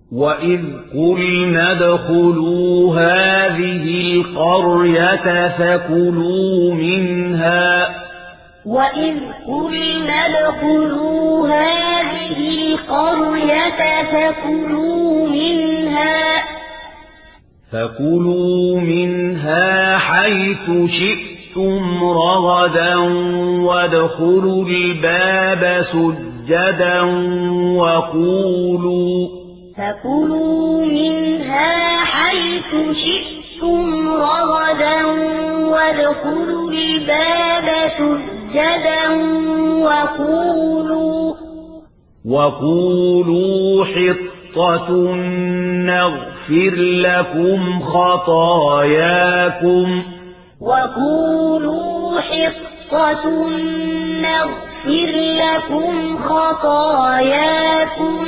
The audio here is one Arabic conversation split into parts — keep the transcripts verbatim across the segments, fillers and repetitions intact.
وَإِذْ قُلْنَا ادْخُلُوا هَٰذِهِ الْقَرْيَةَ فَكُلُوا مِنْهَا وَإِذْ قُلْنَا ادْخُلُوا هَٰذِهِ الْقَرْيَةَ فَكُلُوا مِنْهَا فَكُلُوا مِنْهَا حَيْثُ شِئْتُمْ رَغَدًا وَادْخُلُوا الْبَابَ سُجَّدًا وَقُولُوا فَكُلُوا مِنْهَا حَيْثُ شِئْتُمْ رَغَدًا وَادْخُلُوا الْبَابَ سُجَّدًا وَقُولُوا وَقُولُوا حِطَّةٌ نَّغْفِرْ لَكُمْ خَطَايَاكُمْ وَقُولُوا حِطَّةٌ نَّغْفِرْ لَكُمْ خَطَايَاكُمْ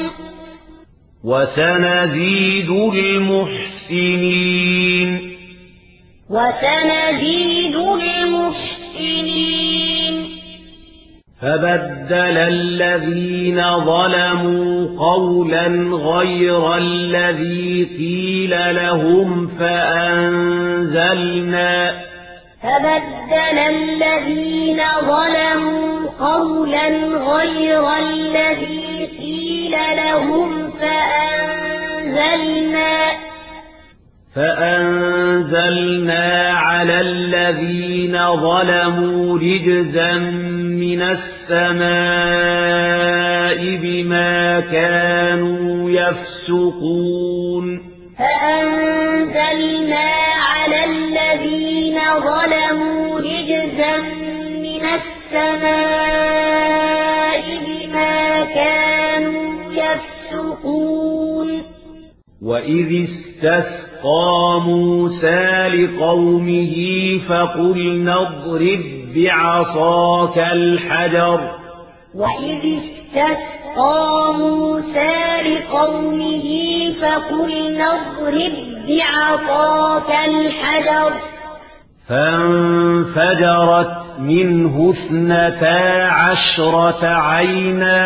وَسَنَزِيدُ الْمُحْسِنِينَ وَسَنَزِيدُ الْمُحْسِنِينَ فَبَدَّلَ الَّذِينَ ظَلَمُوا قَوْلًا غَيْرَ الَّذِي قِيلَ لَهُمْ فَأَنزَلْنَا فَبَدَّلَ الَّذِينَ ظَلَمُوا قَوْلًا غَيْرَ الَّذِي قِيلَ لَهُمْ فَأَنزَلْنَا فَأَنزَلْنَا عَلَى الَّذِينَ ظَلَمُوا رِجْزًا مِّنَ السَّمَاءِ بِمَا كَانُوا يَفْسُقُونَ فَأَنزَلْنَا عَلَى الَّذِينَ ظَلَمُوا رِجْزًا مِّنَ السَّمَاءِ بِمَا كَانُوا يَفْسُقُونَ وَإِذِ اسْتَسْقَىٰ مُوسَىٰ لِقَوْمِهِ فَقُلْنَا اضْرِب بِّعَصَاكَ الْحَجَرَ وَإِذِ اسْتَسْقَىٰ مُوسَىٰ لِقَوْمِهِ فَقُلْنَا اضْرِب بِّعَصَاكَ الْحَجَرَ فَانفَجَرَتْ مِنْهُ اثْنَتَا عَشْرَةَ عَيْنًا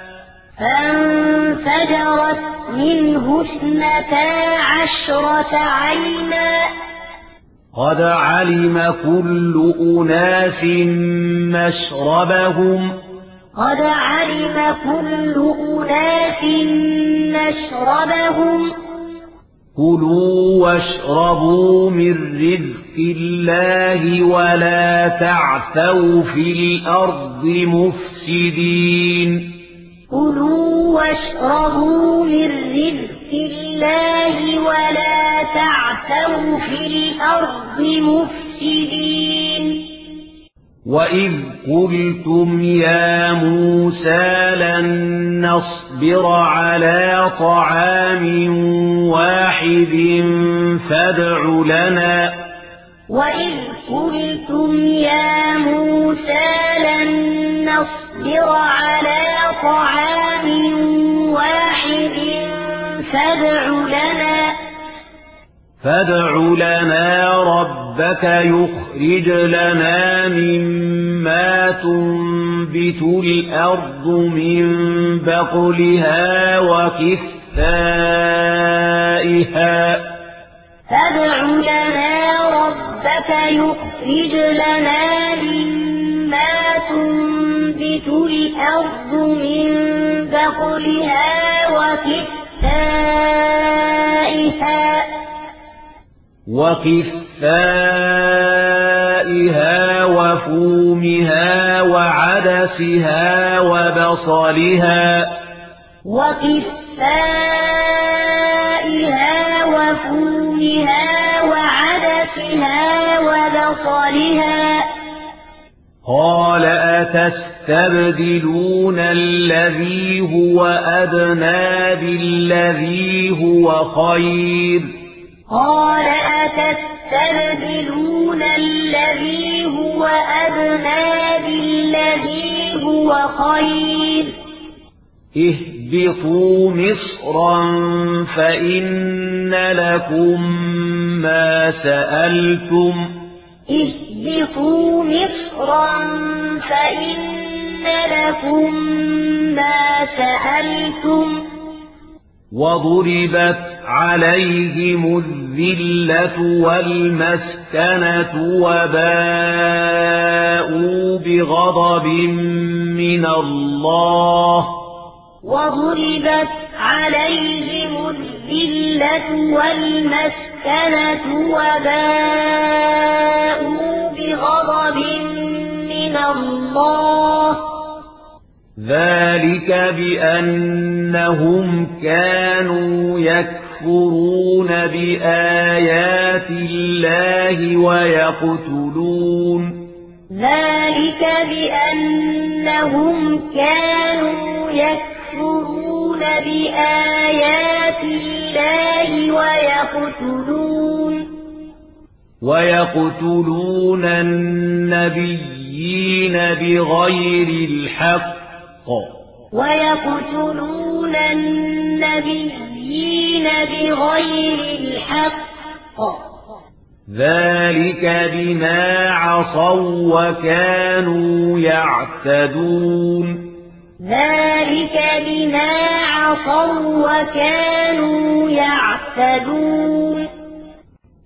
فَانفَجَرَتْ مِنْهُ اثْنَتَا عَشْرَةَ عَيْنًا قَدْ عَلِمَ كُلُّ أُنَاسٍ مَّشْرَبَهُمْ قَدْ عَلِمَ كُلُّ أُنَاسٍ مَّشْرَبَهُمْ كُلُوا وَاشْرَبُوا مِن رِّزْقِ اللَّهِ وَلَا تَعْثَوْا فِي الْأَرْضِ مُفْسِدِينَ كُلُوا وَاشْرَبُوا مِن رِّزْقِ اللَّهِ وَلَا تَعْثَوْا فِي الْأَرْضِ مُفْسِدِينَ وَإِذْ قُلْتُمْ يَا مُوسَىٰ لَن نَّصْبِرَ عَلَىٰ طَعَامٍ وَاحِدٍ فَادْعُ لَنَا وَإِذْ قُلْتُمْ يَا مُوسَىٰ لَن نَّصْبِرَ عَلَىٰ طَعَامٍ وَاحِدٍ فَادْعُ لَنَا فَادْعُ لَنَا رَبَّكَ يُخْرِجْ لَنَا مِمَّا تُنبِتُ الْأَرْضُ مِن بَقْلِهَا وَقِثَّائِهَا فَادْعُ لَنَا رَبَّكَ يُخْرِجْ لَنَا مِمَّا تُنبِتُ الْأَرْضُ مِن بَقْلِهَا وَقِثَّائِهَا وَقِثَّائِهَا وَفُومِهَا وَعَدَسِهَا وَبَصَلِهَا وَقِثَّائِهَا وَفُومِهَا وَعَدَسِهَا وَبَصَلِهَا قَالَ أَتَسْتَبْدِلُونَ الَّذِي هُوَ أَدْنَىٰ بِالَّذِي هُوَ خَيْرٌ قَالَ أَتَسْتَبْدِلُونَ الَّذِي هُوَ أَدْنَىٰ بِالَّذِي هُوَ خَيْرٌ اهْبِطُوا مِصْرًا فَإِنَّ لَكُم مَّا سَأَلْتُمْ اهْبِطُوا مِصْرًا فَإِنَّ لَكُم مَّا سَأَلْتُمْ وضربت عليهم الذلة والمسكنة وباءوا بغضب من الله وضربت عليهم الذلة والمسكنة وباءوا بغضب من الله ذلك بأنهم كانوا يكفرون بآيات الله ويقتلون ذلك بأنهم كانوا يكفرون بآيات الله ويقتلون ويقتلون النبيين بغير الحق ويقتلون النبيين بغير الحق ذلك بما عصوا وكانوا يعتدون ذلك بما عصوا وكانوا يعتدون